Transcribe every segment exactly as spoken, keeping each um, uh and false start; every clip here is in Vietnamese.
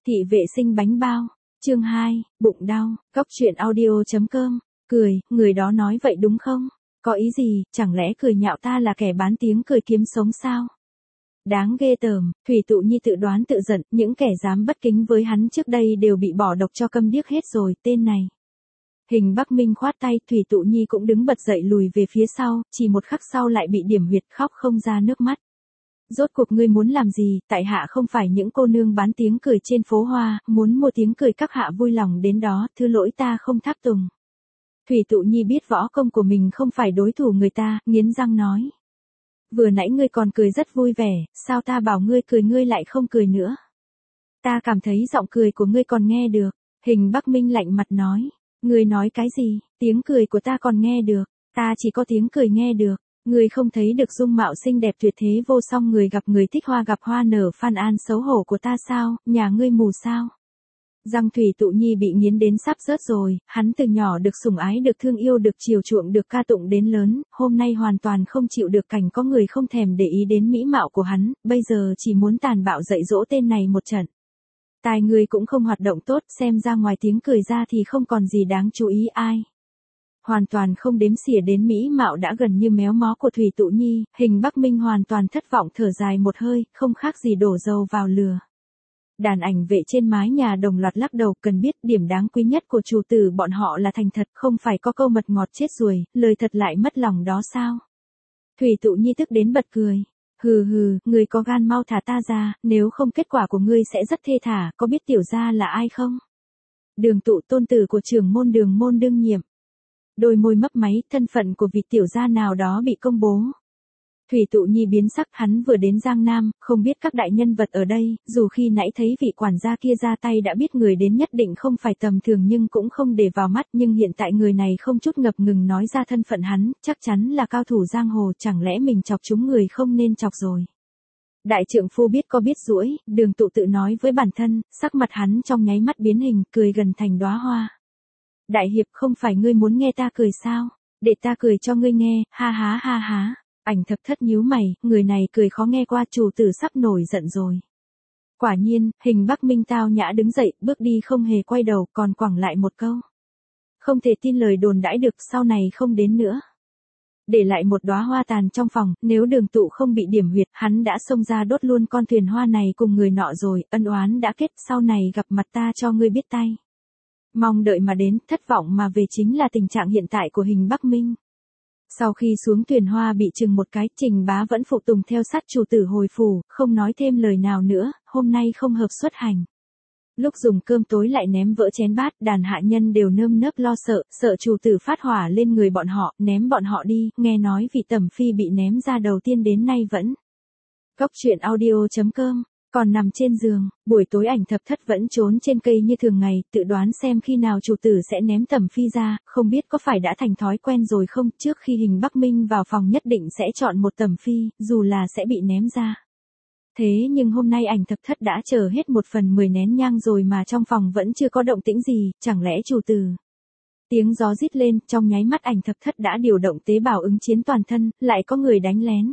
Thị vệ sinh bánh bao. Chương hai, bụng đau. Cóc truyện audio chấm com. Cười, người đó nói vậy đúng không? Có ý gì, chẳng lẽ cười nhạo ta là kẻ bán tiếng cười kiếm sống sao? Đáng ghê tởm, Thủy Tụ Nhi tự đoán tự giận, những kẻ dám bất kính với hắn trước đây đều bị bỏ độc cho câm điếc hết rồi, tên này. Hình Bắc Minh khoát tay, Thủy Tụ Nhi cũng đứng bật dậy lùi về phía sau, chỉ một khắc sau lại bị điểm huyệt khóc không ra nước mắt. Rốt cuộc ngươi muốn làm gì, tại hạ không phải những cô nương bán tiếng cười trên phố hoa, muốn mua tiếng cười các hạ vui lòng đến đó, thứ lỗi ta không tháp tùng. Thủy Tụ Nhi biết võ công của mình không phải đối thủ người ta, nghiến răng nói. Vừa nãy ngươi còn cười rất vui vẻ, sao ta bảo ngươi cười ngươi lại không cười nữa. Ta cảm thấy giọng cười của ngươi còn nghe được. Hình Bắc Minh lạnh mặt nói. Ngươi nói cái gì, tiếng cười của ta còn nghe được, ta chỉ có tiếng cười nghe được. Ngươi không thấy được dung mạo xinh đẹp tuyệt thế vô song người gặp người thích hoa gặp hoa nở Phan An xấu hổ của ta sao, nhà ngươi mù sao? Răng Thủy Tụ Nhi bị nghiến đến sắp rớt rồi, hắn từ nhỏ được sủng ái được thương yêu được chiều chuộng được ca tụng đến lớn, hôm nay hoàn toàn không chịu được cảnh có người không thèm để ý đến mỹ mạo của hắn, bây giờ chỉ muốn tàn bạo dạy dỗ tên này một trận. Tai ngươi cũng không hoạt động tốt, xem ra ngoài tiếng cười ra thì không còn gì đáng chú ý ai. Hoàn toàn không đếm xỉa đến mỹ mạo đã gần như méo mó của Thủy Tụ Nhi, Hình Bắc Minh hoàn toàn thất vọng thở dài một hơi, không khác gì đổ dầu vào lửa. Đàn ảnh vệ trên mái nhà đồng loạt lắc đầu, cần biết điểm đáng quý nhất của chủ tử bọn họ là thành thật, không phải có câu mật ngọt chết ruồi, lời thật lại mất lòng đó sao? Thủy Tụ Nhi tức đến bật cười. Hừ hừ, ngươi có gan mau thả ta ra, nếu không kết quả của ngươi sẽ rất thê thả, có biết tiểu gia là ai không? Đường Tụ, tôn tử của trưởng môn Đường môn đương nhiệm. Đôi môi mấp máy, thân phận của vị tiểu gia nào đó bị công bố. Thủy Tụ Nhi biến sắc, hắn vừa đến Giang Nam, không biết các đại nhân vật ở đây, dù khi nãy thấy vị quản gia kia ra tay đã biết người đến nhất định không phải tầm thường nhưng cũng không để vào mắt, nhưng hiện tại người này không chút ngập ngừng nói ra thân phận hắn, chắc chắn là cao thủ giang hồ, chẳng lẽ mình chọc chúng người không nên chọc rồi. Đại trượng phu biết có biết rũi, Đường Tụ tự nói với bản thân, sắc mặt hắn trong nháy mắt biến hình, cười gần thành đóa hoa. Đại hiệp, không phải ngươi muốn nghe ta cười sao? Để ta cười cho ngươi nghe, ha ha ha ha. Ảnh Thập Thất nhíu mày, người này cười khó nghe qua, chủ tử sắp nổi giận rồi. Quả nhiên, Hình Bắc Minh tao nhã đứng dậy, bước đi không hề quay đầu, còn quẳng lại một câu. Không thể tin lời đồn đãi được, sau này không đến nữa. Để lại một đóa hoa tàn trong phòng, nếu Đường Tụ không bị điểm huyệt, hắn đã xông ra đốt luôn con thuyền hoa này cùng người nọ rồi, ân oán đã kết, sau này gặp mặt ta cho ngươi biết tay. Mong đợi mà đến, thất vọng mà về chính là tình trạng hiện tại của Hình Bắc Minh. Sau khi xuống thuyền hoa bị chừng một cái, Trình Bá vẫn phụ tùng theo sát chủ tử hồi phủ, không nói thêm lời nào nữa, hôm nay không hợp xuất hành. Lúc dùng cơm tối lại ném vỡ chén bát, đàn hạ nhân đều nơm nớp lo sợ, sợ chủ tử phát hỏa lên người bọn họ, ném bọn họ đi, nghe nói vị tẩm phi bị ném ra đầu tiên đến nay vẫn. Cóc truyện audio chấm com. Còn nằm trên giường, buổi tối Ảnh Thập Thất vẫn trốn trên cây như thường ngày, tự đoán xem khi nào chủ tử sẽ ném tẩm phi ra, không biết có phải đã thành thói quen rồi không, trước khi Hình Bắc Minh vào phòng nhất định sẽ chọn một tẩm phi, dù là sẽ bị ném ra. Thế nhưng hôm nay Ảnh Thập Thất đã chờ hết một phần mười nén nhang rồi mà trong phòng vẫn chưa có động tĩnh gì, chẳng lẽ chủ tử. Tiếng gió rít lên, trong nháy mắt Ảnh Thập Thất đã điều động tế bào ứng chiến toàn thân, lại có người đánh lén.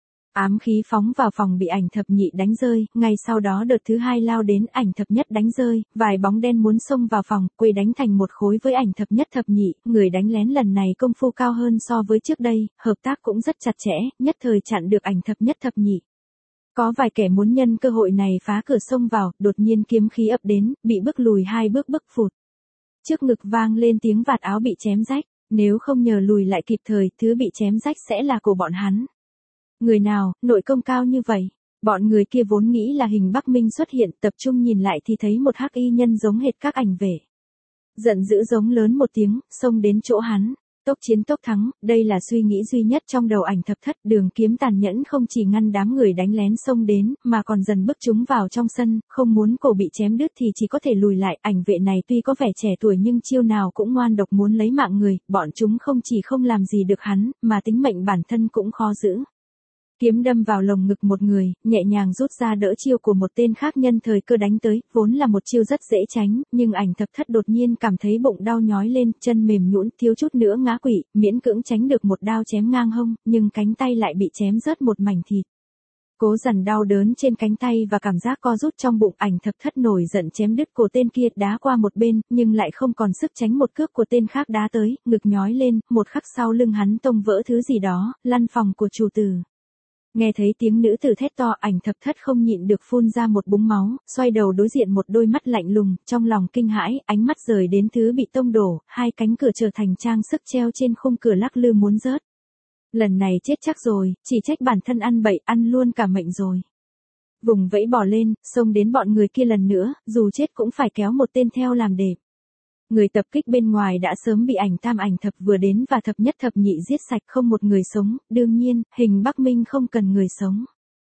Ám khí phóng vào phòng bị Ảnh Thập Nhị đánh rơi, ngay sau đó đợt thứ hai lao đến, Ảnh Thập Nhất đánh rơi, vài bóng đen muốn xông vào phòng, quây đánh thành một khối với Ảnh Thập Nhất thập nhị, người đánh lén lần này công phu cao hơn so với trước đây, hợp tác cũng rất chặt chẽ, nhất thời chặn được Ảnh Thập Nhất thập nhị. Có vài kẻ muốn nhân cơ hội này phá cửa xông vào, đột nhiên kiếm khí ập đến, bị bước lùi hai bước bức phụt. Trước ngực vang lên tiếng vạt áo bị chém rách, nếu không nhờ lùi lại kịp thời, thứ bị chém rách sẽ là của bọn hắn. Người nào, nội công cao như vậy? Bọn người kia vốn nghĩ là Hình Bắc Minh xuất hiện, tập trung nhìn lại thì thấy một hắc y nhân giống hệt các ảnh vệ. Giận dữ giống lớn một tiếng, xông đến chỗ hắn. Tốc chiến tốc thắng, đây là suy nghĩ duy nhất trong đầu Ảnh Thập Thất. Đường kiếm tàn nhẫn không chỉ ngăn đám người đánh lén xông đến, mà còn dần bức chúng vào trong sân, không muốn cổ bị chém đứt thì chỉ có thể lùi lại. Ảnh vệ này tuy có vẻ trẻ tuổi nhưng chiêu nào cũng ngoan độc muốn lấy mạng người, bọn chúng không chỉ không làm gì được hắn, mà tính mệnh bản thân cũng khó giữ. Kiếm đâm vào lồng ngực một người, nhẹ nhàng rút ra đỡ chiêu của một tên khác nhân thời cơ đánh tới, vốn là một chiêu rất dễ tránh, nhưng Ảnh Thập Thất đột nhiên cảm thấy bụng đau nhói lên, chân mềm nhũn, thiếu chút nữa ngã quỵ, miễn cưỡng tránh được một đao chém ngang hông, nhưng cánh tay lại bị chém rớt một mảnh thịt. Cố dằn đau đớn trên cánh tay và cảm giác co rút trong bụng, Ảnh Thập Thất nổi giận chém đứt cổ tên kia, đá qua một bên, nhưng lại không còn sức tránh một cước của tên khác đá tới, ngực nhói lên, một khắc sau lưng hắn tông vỡ thứ gì đó, lăn phòng của chủ tử. Nghe thấy tiếng nữ tử thét to, Ảnh Thập Thất không nhịn được phun ra một búng máu, xoay đầu đối diện một đôi mắt lạnh lùng, trong lòng kinh hãi, ánh mắt rời đến thứ bị tông đổ, hai cánh cửa trở thành trang sức treo trên khung cửa lắc lư muốn rớt. Lần này chết chắc rồi, chỉ trách bản thân ăn bậy, ăn luôn cả mệnh rồi. Vùng vẫy bỏ lên, xông đến bọn người kia lần nữa, dù chết cũng phải kéo một tên theo làm đệp. Người tập kích bên ngoài đã sớm bị Ảnh Tam Ảnh Thập vừa đến và thập nhất thập nhị giết sạch, không một người sống, đương nhiên, Hình Bắc Minh không cần người sống.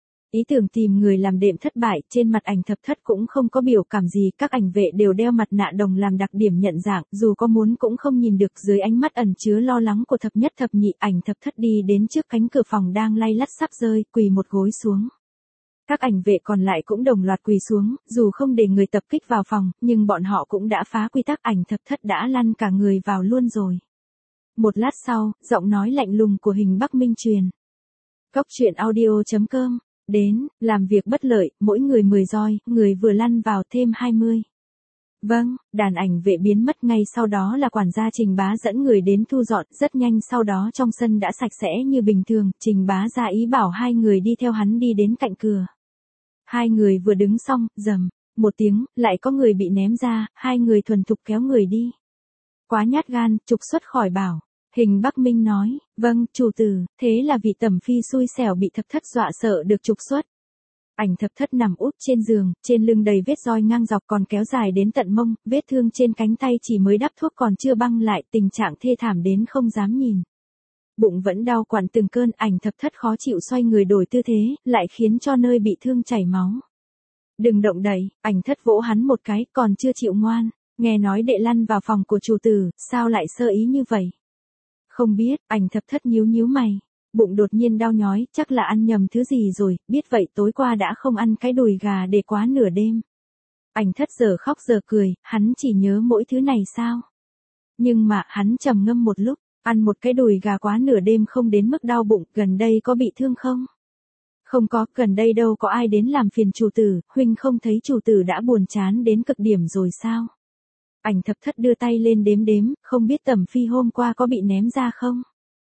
Ý tưởng tìm người làm đệm thất bại, trên mặt Ảnh Thập Thất cũng không có biểu cảm gì, các ảnh vệ đều đeo mặt nạ đồng làm đặc điểm nhận dạng, dù có muốn cũng không nhìn được. Dưới ánh mắt ẩn chứa lo lắng của thập nhất thập nhị, Ảnh Thập Thất đi đến trước cánh cửa phòng đang lay lắt sắp rơi, quỳ một gối xuống. Các ảnh vệ còn lại cũng đồng loạt quỳ xuống, dù không để người tập kích vào phòng, nhưng bọn họ cũng đã phá quy tắc, Ảnh Thập Thất đã lăn cả người vào luôn rồi. Một lát sau, giọng nói lạnh lùng của Hình Bắc Minh truyền. Cốc truyện audio chấm com. Đến, làm việc bất lợi, mỗi người mười roi, người vừa lăn vào thêm hai mươi. Vâng, đàn ảnh vệ biến mất, ngay sau đó là quản gia Trình Bá dẫn người đến thu dọn, rất nhanh sau đó trong sân đã sạch sẽ như bình thường, Trình Bá ra ý bảo hai người đi theo hắn đi đến cạnh cửa. Hai người vừa đứng xong, rầm, một tiếng, lại có người bị ném ra, hai người thuần thục kéo người đi. Quá nhát gan, trục xuất khỏi bảo. Hình Bắc Minh nói, vâng, chủ tử, thế là vị tẩm phi xui xẻo bị Thập Thất dọa sợ được trục xuất. Ảnh Thập Thất nằm úp trên giường, trên lưng đầy vết roi ngang dọc còn kéo dài đến tận mông, vết thương trên cánh tay chỉ mới đắp thuốc còn chưa băng lại, tình trạng thê thảm đến không dám nhìn. Bụng vẫn đau quặn từng cơn, Ảnh Thập Thất khó chịu xoay người đổi tư thế, lại khiến cho nơi bị thương chảy máu. Đừng động đậy, Ảnh Thất vỗ hắn một cái, còn chưa chịu ngoan, nghe nói đệ lăn vào phòng của chủ tử, sao lại sơ ý như vậy? Không biết, Ảnh Thập Thất nhíu nhíu mày. Bụng đột nhiên đau nhói, chắc là ăn nhầm thứ gì rồi, biết vậy tối qua đã không ăn cái đùi gà để quá nửa đêm. Ảnh Thất giờ khóc giờ cười, hắn chỉ nhớ mỗi thứ này sao? Nhưng mà, hắn trầm ngâm một lúc, ăn một cái đùi gà quá nửa đêm không đến mức đau bụng, gần đây có bị thương không? Không có, gần đây đâu có ai đến làm phiền chủ tử, huynh không thấy chủ tử đã buồn chán đến cực điểm rồi sao? Ảnh Thập Thất đưa tay lên đếm đếm, không biết tẩm phi hôm qua có bị ném ra không?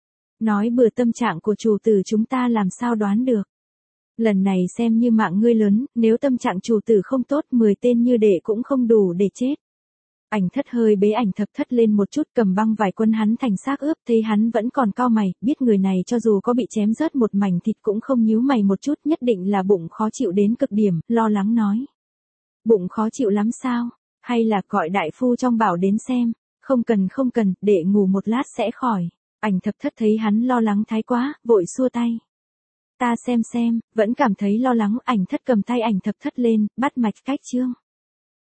Nói bừa, tâm trạng của chủ tử chúng ta làm sao đoán được. Lần này xem như mạng ngươi lớn, nếu tâm trạng chủ tử không tốt, mười tên như đệ cũng không đủ để chết. Ảnh Thất hơi bế Ảnh Thập Thất lên một chút, cầm băng vải quân hắn thành xác ướp, thấy hắn vẫn còn cau mày, biết người này cho dù có bị chém rớt một mảnh thịt cũng không nhíu mày một chút, nhất định là bụng khó chịu đến cực điểm, lo lắng nói. Bụng khó chịu lắm sao? Hay là gọi đại phu trong bảo đến xem? Không cần không cần, đệ ngủ một lát sẽ khỏi. Ảnh Thập Thất thấy hắn lo lắng thái quá, vội xua tay. Ta xem xem, vẫn cảm thấy lo lắng. Ảnh Thất cầm tay Ảnh Thập Thất lên, bắt mạch cách chương.